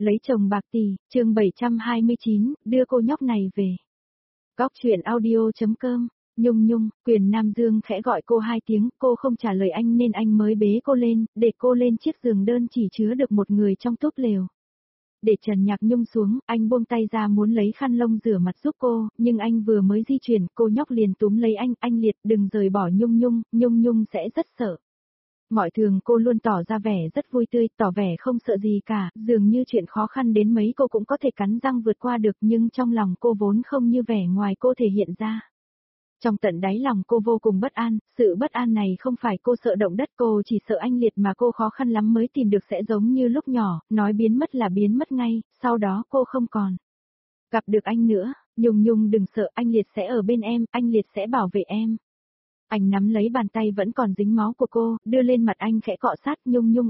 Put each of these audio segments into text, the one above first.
Lấy chồng bạc tỷ, chương 729, đưa cô nhóc này về. Góc chuyện audio.com, Nhung Nhung, Quyền Nam Dương khẽ gọi cô 2 tiếng, cô không trả lời anh nên anh mới bế cô lên, để cô lên chiếc giường đơn chỉ chứa được một người trong túp lều. Để Trần Nhạc Nhung xuống, anh buông tay ra muốn lấy khăn lông rửa mặt giúp cô, nhưng anh vừa mới di chuyển, cô nhóc liền túm lấy anh Liệt đừng rời bỏ Nhung Nhung, Nhung Nhung sẽ rất sợ. Mọi thường cô luôn tỏ ra vẻ rất vui tươi, tỏ vẻ không sợ gì cả, dường như chuyện khó khăn đến mấy cô cũng có thể cắn răng vượt qua được, nhưng trong lòng cô vốn không như vẻ ngoài cô thể hiện ra. Trong tận đáy lòng cô vô cùng bất an, sự bất an này không phải cô sợ động đất, cô chỉ sợ anh Liệt mà cô khó khăn lắm mới tìm được sẽ giống như lúc nhỏ, nói biến mất là biến mất ngay, sau đó cô không còn gặp được anh nữa. Nhung Nhung đừng sợ, anh Liệt sẽ ở bên em, anh Liệt sẽ bảo vệ em. Anh nắm lấy bàn tay vẫn còn dính máu của cô, đưa lên mặt anh khẽ cọ sát. Nhung Nhung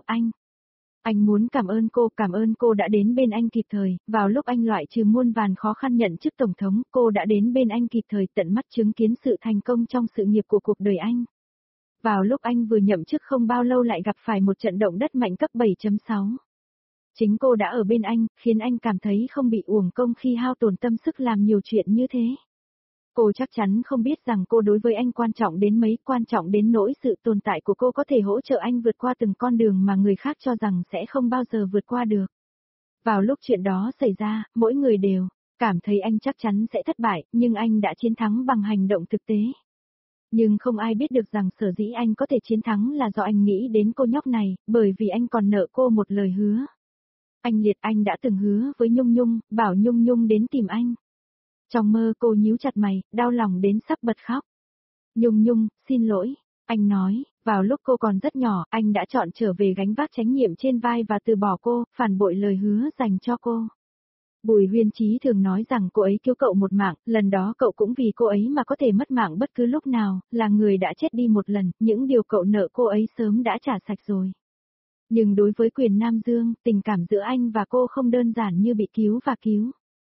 anh muốn cảm ơn cô đã đến bên anh kịp thời, vào lúc anh loại trừ muôn vàn khó khăn nhận chức tổng thống, cô đã đến bên anh kịp thời tận mắt chứng kiến sự thành công trong sự nghiệp của cuộc đời anh. Vào lúc anh vừa nhậm chức không bao lâu lại gặp phải một trận động đất mạnh cấp 7.6. Chính cô đã ở bên anh, khiến anh cảm thấy không bị uổng công khi hao tổn tâm sức làm nhiều chuyện như thế. Cô chắc chắn không biết rằng cô đối với anh quan trọng đến mấy, quan trọng đến nỗi sự tồn tại của cô có thể hỗ trợ anh vượt qua từng con đường mà người khác cho rằng sẽ không bao giờ vượt qua được. Vào lúc chuyện đó xảy ra, mỗi người đều cảm thấy anh chắc chắn sẽ thất bại, nhưng anh đã chiến thắng bằng hành động thực tế. Nhưng không ai biết được rằng sở dĩ anh có thể chiến thắng là do anh nghĩ đến cô nhóc này, bởi vì anh còn nợ cô một lời hứa. Anh Liệt, anh đã từng hứa với Nhung Nhung, bảo Nhung Nhung đến tìm anh. Trong mơ cô nhíu chặt mày, đau lòng đến sắp bật khóc. Nhung Nhung, xin lỗi, anh nói, vào lúc cô còn rất nhỏ, anh đã chọn trở về gánh vác trách nhiệm trên vai và từ bỏ cô, phản bội lời hứa dành cho cô. Bùi Huyên Chí thường nói rằng cô ấy cứu cậu một mạng, lần đó cậu cũng vì cô ấy mà có thể mất mạng bất cứ lúc nào, là người đã chết đi một lần, những điều cậu nợ cô ấy sớm đã trả sạch rồi. Nhưng đối với Quyền Nam Dương, tình cảm giữa anh và cô không đơn giản như bị cứu và cứu.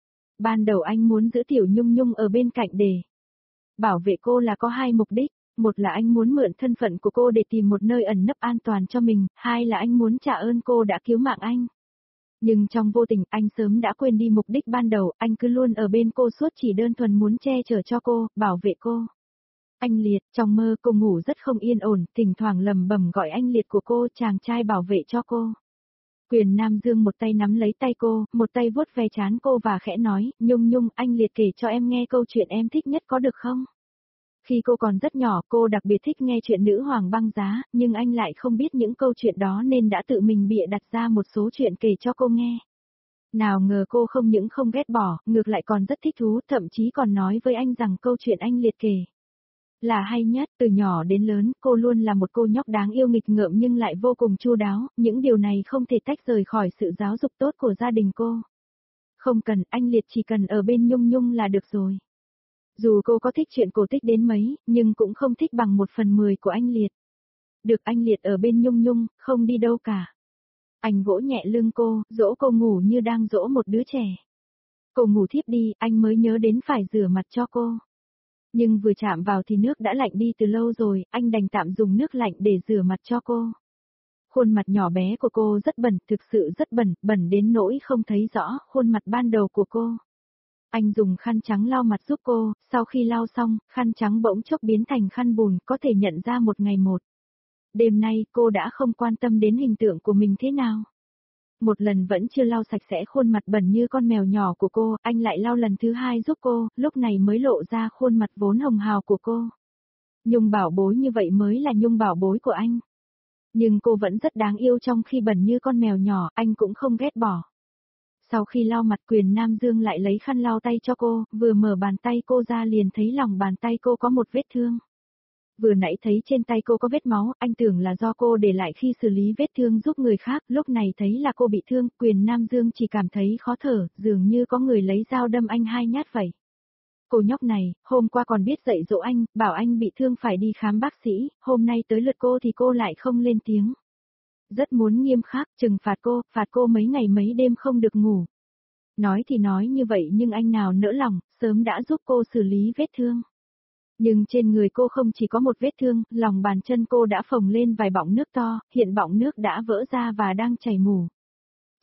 Ban đầu anh muốn giữ Tiểu Nhung Nhung ở bên cạnh để bảo vệ cô là có 2 mục đích, một là anh muốn mượn thân phận của cô để tìm một nơi ẩn nấp an toàn cho mình, 2 là anh muốn trả ơn cô đã cứu mạng anh. Nhưng trong vô tình anh sớm đã quên đi mục đích ban đầu, anh cứ luôn ở bên cô suốt chỉ đơn thuần muốn che chở cho cô, bảo vệ cô. Anh Liệt, trong mơ cô ngủ rất không yên ổn, thỉnh thoảng lầm bầm gọi anh Liệt của cô, chàng trai bảo vệ cho cô. Quyền Nam Dương một tay nắm lấy tay cô, một tay vuốt ve trán cô và khẽ nói, Nhung Nhung, anh Liệt kể cho em nghe câu chuyện em thích nhất có được không? Khi cô còn rất nhỏ, cô đặc biệt thích nghe chuyện nữ hoàng băng giá, nhưng anh lại không biết những câu chuyện đó nên đã tự mình bịa đặt ra một số chuyện kể cho cô nghe. Nào ngờ cô không những không ghét bỏ, ngược lại còn rất thích thú, thậm chí còn nói với anh rằng câu chuyện anh Liệt kể là hay nhất. Từ nhỏ đến lớn, cô luôn là một cô nhóc đáng yêu nghịch ngợm nhưng lại vô cùng chu đáo, những điều này không thể tách rời khỏi sự giáo dục tốt của gia đình cô. Không cần, anh Liệt chỉ cần ở bên Nhung Nhung là được rồi. Dù cô có thích chuyện cổ tích đến mấy, nhưng cũng không thích bằng 1/10 của anh Liệt. Được anh Liệt ở bên Nhung Nhung, không đi đâu cả. Anh vỗ nhẹ lưng cô, dỗ cô ngủ như đang dỗ một đứa trẻ. Cô ngủ thiếp đi, anh mới nhớ đến phải rửa mặt cho cô. Nhưng vừa chạm vào thì nước đã lạnh đi từ lâu rồi, anh đành tạm dùng nước lạnh để rửa mặt cho cô. Khuôn mặt nhỏ bé của cô rất bẩn, thực sự rất bẩn, bẩn đến nỗi không thấy rõ khuôn mặt ban đầu của cô. Anh dùng khăn trắng lau mặt giúp cô, sau khi lau xong, khăn trắng bỗng chốc biến thành khăn bùn, có thể nhận ra một ngày một. Đêm nay cô đã không quan tâm đến hình tượng của mình thế nào. Một lần vẫn chưa lau sạch sẽ khuôn mặt bẩn như con mèo nhỏ của cô, anh lại lau lần thứ 2 giúp cô, lúc này mới lộ ra khuôn mặt vốn hồng hào của cô. Nhung bảo bối như vậy mới là Nhung bảo bối của anh. Nhưng cô vẫn rất đáng yêu trong khi bẩn như con mèo nhỏ, anh cũng không ghét bỏ. Sau khi lau mặt Quyền Nam Dương lại lấy khăn lau tay cho cô, vừa mở bàn tay cô ra liền thấy lòng bàn tay cô có một vết thương. Vừa nãy thấy trên tay cô có vết máu, anh tưởng là do cô để lại khi xử lý vết thương giúp người khác, lúc này thấy là cô bị thương, Quyền Nam Dương chỉ cảm thấy khó thở, dường như có người lấy dao đâm anh 2 nhát vậy. Cô nhóc này, hôm qua còn biết dạy dỗ anh, bảo anh bị thương phải đi khám bác sĩ, hôm nay tới lượt cô thì cô lại không lên tiếng. Rất muốn nghiêm khắc, trừng phạt cô mấy ngày mấy đêm không được ngủ. Nói thì nói như vậy nhưng anh nào nỡ lòng, sớm đã giúp cô xử lý vết thương. Nhưng trên người cô không chỉ có một vết thương, lòng bàn chân cô đã phồng lên vài bọng nước to, hiện bọng nước đã vỡ ra và đang chảy mù.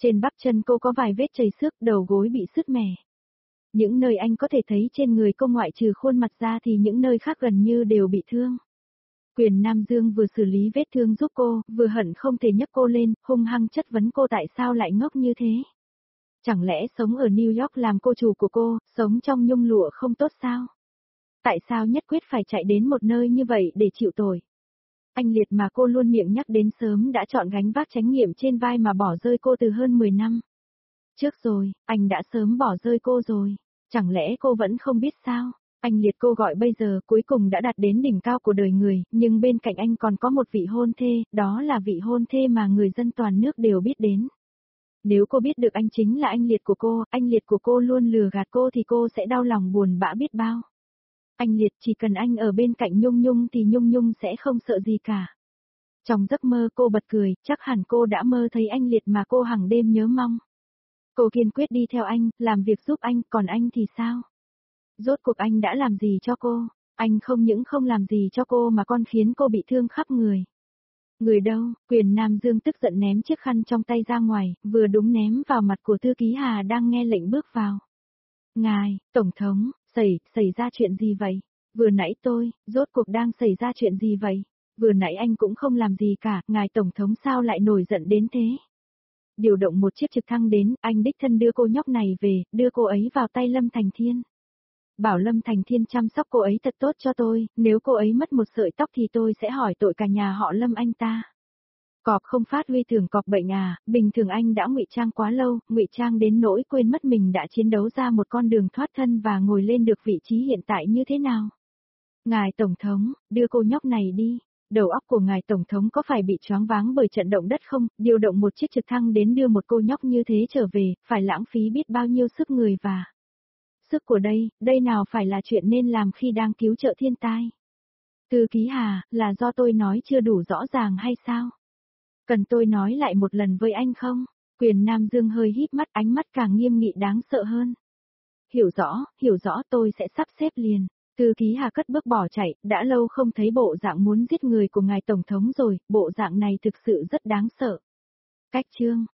Trên bắp chân cô có vài vết chảy xước, đầu gối bị sứt mẻ. Những nơi anh có thể thấy trên người cô ngoại trừ khuôn mặt ra thì những nơi khác gần như đều bị thương. Quyền Nam Dương vừa xử lý vết thương giúp cô, vừa hận không thể nhấc cô lên, hung hăng chất vấn cô tại sao lại ngốc như thế. Chẳng lẽ sống ở New York làm cô chủ của cô, sống trong nhung lụa không tốt sao? Tại sao nhất quyết phải chạy đến một nơi như vậy để chịu tội? Anh Liệt mà cô luôn miệng nhắc đến sớm đã chọn gánh vác trách nhiệm trên vai mà bỏ rơi cô từ hơn 10 năm. Trước rồi, anh đã sớm bỏ rơi cô rồi. Chẳng lẽ cô vẫn không biết sao? Anh Liệt cô gọi bây giờ cuối cùng đã đạt đến đỉnh cao của đời người, nhưng bên cạnh anh còn có một vị hôn thê, đó là vị hôn thê mà người dân toàn nước đều biết đến. Nếu cô biết được anh chính là anh Liệt của cô, anh Liệt của cô luôn lừa gạt cô thì cô sẽ đau lòng buồn bã biết bao. Anh Liệt chỉ cần anh ở bên cạnh Nhung Nhung thì Nhung Nhung sẽ không sợ gì cả. Trong giấc mơ cô bật cười, chắc hẳn cô đã mơ thấy anh Liệt mà cô hàng đêm nhớ mong. Cô kiên quyết đi theo anh, làm việc giúp anh, còn anh thì sao? Rốt cuộc anh đã làm gì cho cô? Anh không những không làm gì cho cô mà còn khiến cô bị thương khắp người. Người đâu? Quyền Nam Dương tức giận ném chiếc khăn trong tay ra ngoài, vừa đúng ném vào mặt của thư ký Hà đang nghe lệnh bước vào. Ngài, Tổng thống, xảy ra chuyện gì vậy? Vừa nãy rốt cuộc đang xảy ra chuyện gì vậy? Vừa nãy anh cũng không làm gì cả, ngài Tổng thống sao lại nổi giận đến thế? Điều động một chiếc trực thăng đến, anh đích thân đưa cô nhóc này về, đưa cô ấy vào tay Lâm Thành Thiên. Bảo Lâm Thành Thiên chăm sóc cô ấy thật tốt cho tôi, nếu cô ấy mất một sợi tóc thì tôi sẽ hỏi tội cả nhà họ Lâm anh ta. Cọp không phát huy thường cọp bệnh à, bình thường anh đã ngụy trang quá lâu, ngụy trang đến nỗi quên mất mình đã chiến đấu ra một con đường thoát thân và ngồi lên được vị trí hiện tại như thế nào. Ngài Tổng thống, đưa cô nhóc này đi. Đầu óc của ngài Tổng thống có phải bị choáng váng bởi trận động đất không, điều động một chiếc trực thăng đến đưa một cô nhóc như thế trở về, phải lãng phí biết bao nhiêu sức người và sức của đây nào phải là chuyện nên làm khi đang cứu trợ thiên tai. Thư ký Hà, là do tôi nói chưa đủ rõ ràng hay sao? Cần tôi nói lại một lần với anh không? Quyền Nam Dương hơi híp mắt, ánh mắt càng nghiêm nghị đáng sợ hơn. Hiểu rõ tôi sẽ sắp xếp liền. Thư ký Hà cất bước bỏ chạy, đã lâu không thấy bộ dạng muốn giết người của ngài Tổng thống rồi, bộ dạng này thực sự rất đáng sợ. Cách chương